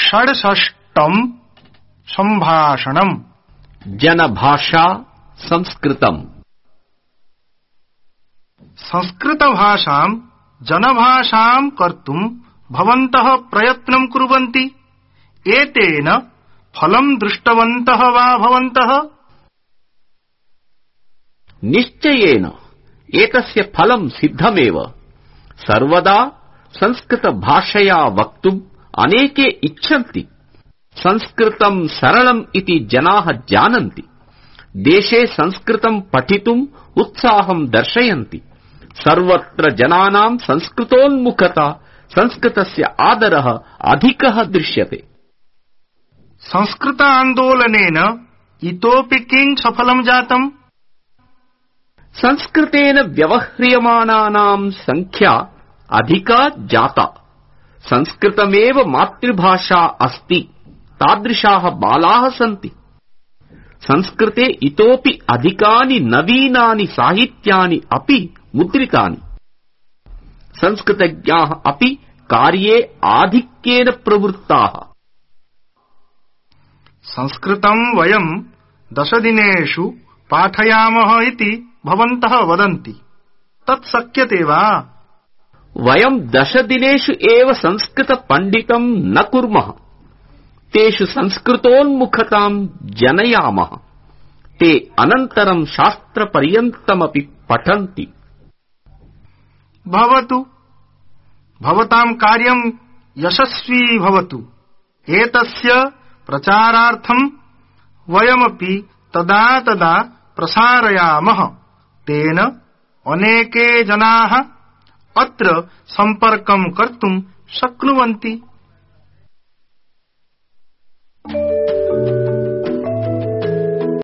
षड्षष्टम् सम्भाषणम्। जनभाषा संस्कृतम्। संस्कृतभाषां जनभाषां कर्तुं भवन्तः प्रयत्नं कुर्वन्ति। एतेन फलं दृष्टवन्तः वा भवन्तः? निश्चयेन एतस्य फलं सिद्धमेव। सर्वदा संस्कृतभाषया वक्तुम् अनेके इच्छन्ति। संस्कृतं सरलम् इति जनाः जानन्ति। देशे संस्कृतं पठितुम् उत्साहं दर्शयन्ति। सर्वत्र जनानां संस्कृतोन्मुखता, संस्कृतस्य आदरः अधिकः दृश्यते। संस्कृत आन्दोलनेन इतोपि किं सफलं जातम्? संस्कृतेन व्यवह्रियमाणानां संख्या अधिका जाता। संस्कृतमेव मातृभाषा अस्ति तादृशाः बालाः सन्ति। संस्कृते इतोपि अधिकानि नवीनानि साहित्यानि अपि मुद्रितानि। संस्कृतज्ञाः अपि कार्ये आधिक्येन प्रवृत्ताः। संस्कृतं वयं 10 दिनेषु पाठयामः इति भवन्तः वदन्ति। तत् शक्यते वा? वयं 10 दिनेषु एव संस्कृतपण्डितं न कुर्मः। तेषु संस्कृतोन्मुखतां जनयामः। ते अनन्तरं शास्त्रपर्यन्तमपि पठन्ति। भवतु, भवतां कार्यं यशस्वी भवतु। एतस्य प्रचारार्थं वयमपि तदा तदा प्रसारयामः। तेन अनेके जनाः अत्र सम्पर्कं कर्तुं शक्नुवन्ति।